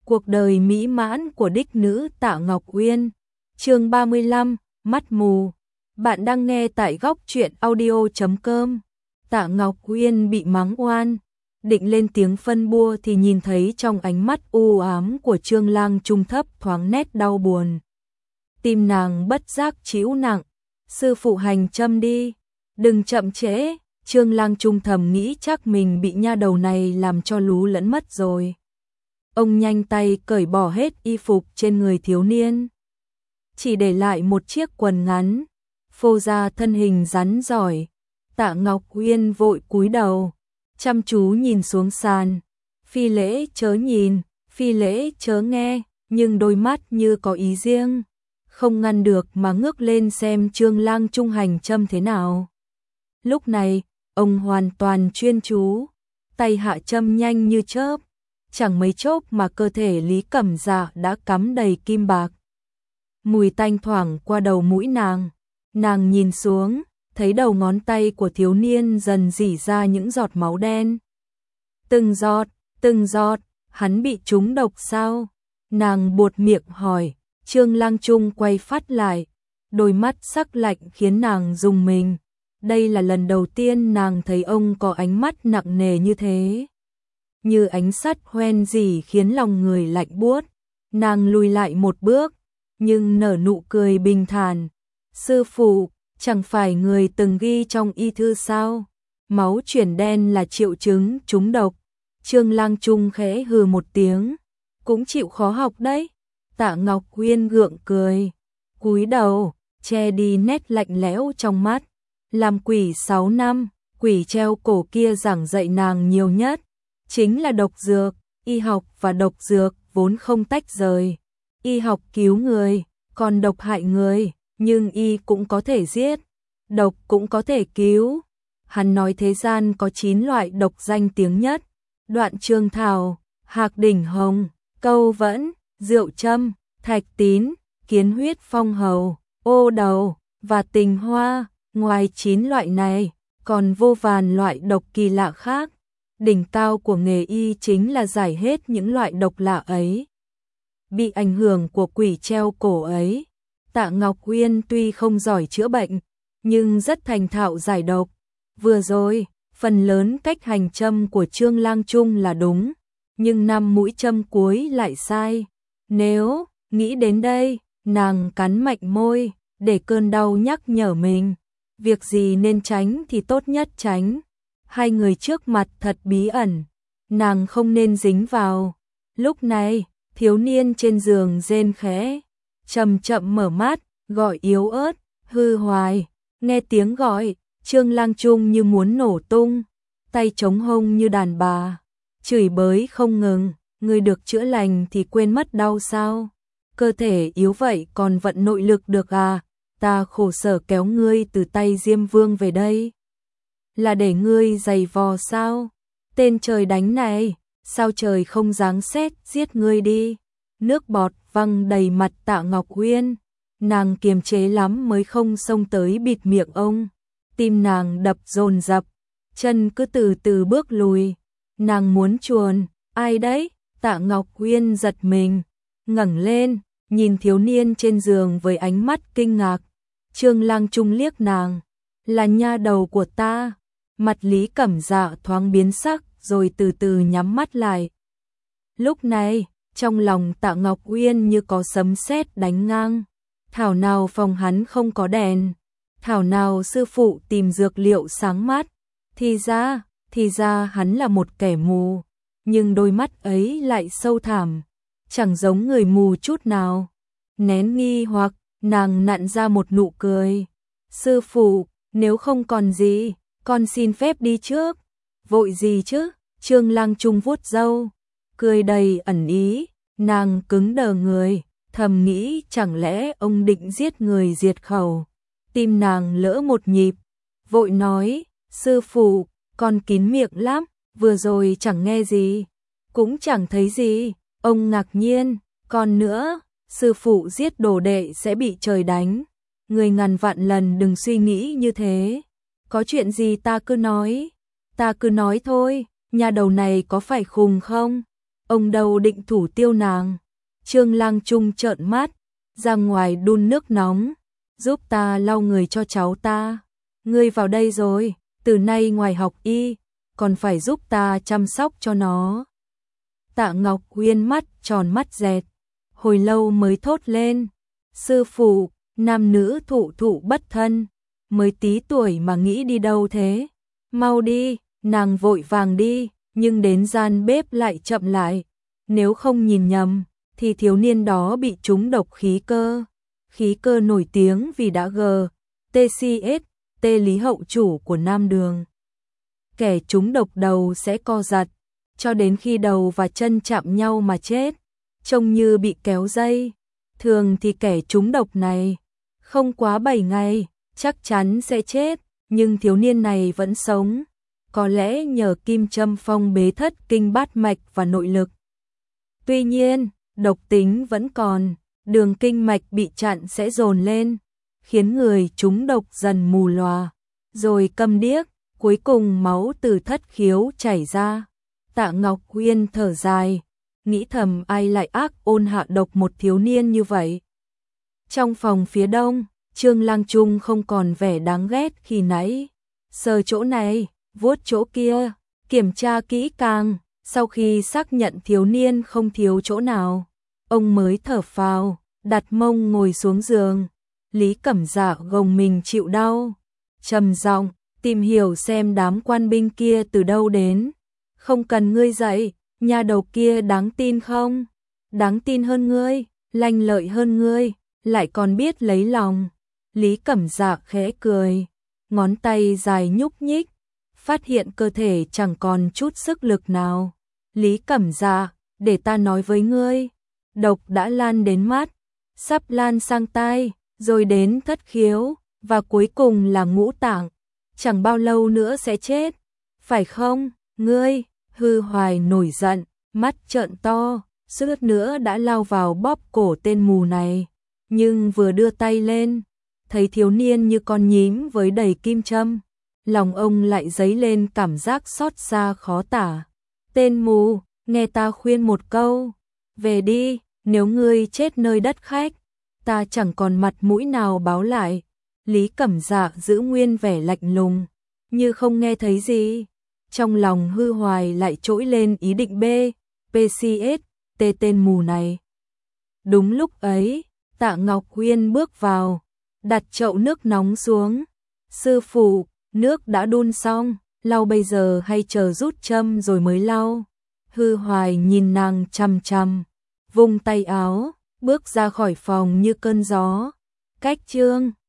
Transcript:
Cuộc đời mỹ mãn của đích nữ Tạ Ngọc Uyên. Chương 35, mắt mù. Bạn đang nghe tại góc truyện audio.com. Tạ Ngọc Uyên bị mắng oan, định lên tiếng phân bua thì nhìn thấy trong ánh mắt u ám của Trương Lang Trung thấp thoáng nét đau buồn. Tim nàng bất giác chịu nặng. Sư phụ hành châm đi, đừng chậm trễ. Trương Lang Trung thầm nghĩ chắc mình bị nha đầu này làm cho lú lẫn mất rồi. Ông nhanh tay cởi bỏ hết y phục trên người thiếu niên, chỉ để lại một chiếc quần ngắn, phô ra thân hình rắn giỏi. Tạ Ngọc Uyên vội cúi đầu, chăm chú nhìn xuống sàn. Phi lễ chớ nhìn, phi lễ chớ nghe, nhưng đôi mắt như có ý riêng, không ngăn được mà ngước lên xem Trương Lang Trung hành châm thế nào. Lúc này, ông hoàn toàn chuyên chú, tay hạ châm nhanh như chớp. Chẳng mấy chốc mà cơ thể Lý Cẩm Dạ đã cắm đầy kim bạc. Mùi tanh thoảng qua đầu mũi nàng nhìn xuống, thấy đầu ngón tay của thiếu niên dần rỉ ra những giọt máu đen. Từng giọt, hắn bị trúng độc sao? Nàng buột miệng hỏi. Trương Lang Trung quay phát lại, đôi mắt sắc lạnh khiến nàng rùng mình. Đây là lần đầu tiên nàng thấy ông có ánh mắt nặng nề như thế, như ánh sắt hoen rỉ khiến lòng người lạnh buốt. Nàng lùi lại một bước, nhưng nở nụ cười bình thản. Sư phụ, chẳng phải người từng ghi trong y thư sao? Máu chuyển đen là triệu chứng trúng độc. Trương Lang Trung khẽ hừ một tiếng, cũng chịu khó học đấy. Tạ Ngọc Uyên gượng cười, cúi đầu, che đi nét lạnh lẽo trong mắt. Làm quỷ 6 năm, quỷ treo cổ kia giảng dạy nàng nhiều nhất chính là độc dược. Y học và độc dược vốn không tách rời. Y học cứu người, còn độc hại người, nhưng y cũng có thể giết, độc cũng có thể cứu. Hắn nói thế gian có 9 loại độc danh tiếng nhất: Đoạn Trường Thảo, Hạc Đỉnh Hồng, Câu Vẫn, Rượu Châm, Thạch Tín, Kiến Huyết Phong Hầu, Ô Đầu và Tình Hoa. Ngoài 9 loại này, còn vô vàn loại độc kỳ lạ khác. Đỉnh cao của nghề y chính là giải hết những loại độc lạ ấy. Bị ảnh hưởng của quỷ treo cổ ấy, Tạ Ngọc Uyên tuy không giỏi chữa bệnh, nhưng rất thành thạo giải độc. Vừa rồi, phần lớn cách hành châm của Trương Lang Trung là đúng, nhưng 5 mũi châm cuối lại sai. Nếu nghĩ đến đây, nàng cắn mạnh môi, để cơn đau nhắc nhở mình. Việc gì nên tránh thì tốt nhất tránh. Hai người trước mặt thật bí ẩn, nàng không nên dính vào. Lúc này, thiếu niên trên giường rên khẽ, chậm chậm mở mắt, gọi yếu ớt, Hư Hoài. Nghe tiếng gọi, Trương Lang Trung như muốn nổ tung, tay chống hông như đàn bà, chửi bới không ngừng. Ngươi được chữa lành thì quên mất đau sao? Cơ thể yếu vậy còn vận nội lực được à? Ta khổ sở kéo ngươi từ tay Diêm Vương về đây, là để ngươi giày vò sao? Tên trời đánh này, sao trời không giáng xét giết ngươi đi? Nước bọt văng đầy mặt Tạ Ngọc Uyên, nàng kiềm chế lắm mới không xông tới bịt miệng ông. Tim nàng đập dồn dập, chân cứ từ từ bước lùi. Nàng muốn chuồn, ai đấy? Tạ Ngọc Uyên giật mình, ngẩng lên, nhìn thiếu niên trên giường với ánh mắt kinh ngạc. Trương Lang Trung liếc nàng, là nha đầu của ta. Mặt Lý Cẩm Dạ thoáng biến sắc rồi từ từ nhắm mắt lại. Lúc này, trong lòng Tạ Ngọc Uyên như có sấm sét đánh ngang. Thảo nào phòng hắn không có đèn, thảo nào sư phụ tìm dược liệu sáng mắt. Thì ra hắn là một kẻ mù, nhưng đôi mắt ấy lại sâu thẳm, chẳng giống người mù chút nào. Nén nghi hoặc, nàng nặn ra một nụ cười. Sư phụ, nếu không còn gì, con xin phép đi trước. Vội gì chứ? Trương Lang Trung vuốt râu, cười đầy ẩn ý. Nàng cứng đờ người, thầm nghĩ chẳng lẽ ông định giết người diệt khẩu. Tim nàng lỡ một nhịp, vội nói, sư phụ, con kín miệng lắm, vừa rồi chẳng nghe gì, cũng chẳng thấy gì. Ông ngạc nhiên, còn nữa, sư phụ giết đồ đệ sẽ bị trời đánh. Người ngàn vạn lần đừng suy nghĩ như thế. Có chuyện gì ta cứ nói thôi, nhà đầu này có phải khùng không? ông đâu định thủ tiêu nàng. Trương Lang Trung trợn mắt, ra ngoài đun nước nóng, giúp ta lau người cho cháu ta. Ngươi vào đây rồi, từ nay ngoài học y, còn phải giúp ta chăm sóc cho nó. Tạ Ngọc Uyên mắt tròn mắt dẹt, hồi lâu mới thốt lên, sư phụ, nam nữ thụ thụ bất thân, mới tí tuổi mà nghĩ đi đâu thế? Mau đi, nàng vội vàng đi, nhưng đến gian bếp lại chậm lại. Nếu không nhìn nhầm, thì thiếu niên đó bị trúng độc khí cơ. Khí cơ nổi tiếng vì đã TCS, tê lý hậu chủ của Nam Đường. Kẻ trúng độc đầu sẽ co giật, cho đến khi đầu và chân chạm nhau mà chết, trông như bị kéo dây. Thường thì kẻ trúng độc này, không quá 7 ngày, chắc chắn sẽ chết, nhưng thiếu niên này vẫn sống. Có lẽ nhờ kim châm phong bế thất kinh bát mạch và nội lực. Tuy nhiên, độc tính vẫn còn, đường kinh mạch bị chặn sẽ dồn lên, khiến người trúng độc dần mù lòa, rồi câm điếc, cuối cùng máu từ thất khiếu chảy ra. Tạ Ngọc Uyên thở dài, nghĩ thầm ai lại ác ôn hạ độc một thiếu niên như vậy. Trong phòng phía đông, Trương Lang Trung không còn vẻ đáng ghét khi nãy, sờ chỗ này, vuốt chỗ kia, kiểm tra kỹ càng, sau khi xác nhận thiếu niên không thiếu chỗ nào, ông mới thở phào, đặt mông ngồi xuống giường. Lý Cẩm Dạ gồng mình chịu đau, trầm giọng, tìm hiểu xem đám quan binh kia từ đâu đến. Không cần ngươi dạy, nhà đầu kia đáng tin không? Đáng tin hơn ngươi, lanh lợi hơn ngươi, lại còn biết lấy lòng. Lý Cẩm Dạ khẽ cười, ngón tay dài nhúc nhích, phát hiện cơ thể chẳng còn chút sức lực nào. Lý Cẩm Dạ, để ta nói với ngươi, độc đã lan đến mắt, sắp lan sang tai, rồi đến thất khiếu, và cuối cùng là ngũ tạng, chẳng bao lâu nữa sẽ chết, phải không, ngươi? Hư Hoài nổi giận, mắt trợn to, suýt nữa đã lao vào bóp cổ tên mù này, nhưng vừa đưa tay lên, thấy thiếu niên như con nhím với đầy kim châm, lòng ông lại dấy lên cảm giác xót xa khó tả. Tên mù, nghe ta khuyên một câu, về đi, nếu ngươi chết nơi đất khách, ta chẳng còn mặt mũi nào báo lại. Lý Cẩm Dạ giữ nguyên vẻ lạnh lùng, như không nghe thấy gì. Trong lòng Hư Hoài lại trỗi lên ý định PCS, tên mù này. Đúng lúc ấy, Tạ Ngọc Uyên bước vào, đặt chậu nước nóng xuống. Sư phụ, nước đã đun xong, lau bây giờ hay chờ rút châm rồi mới lau? Hư Hoài nhìn nàng chằm chằm, vung tay áo, bước ra khỏi phòng như cơn gió. Cách chương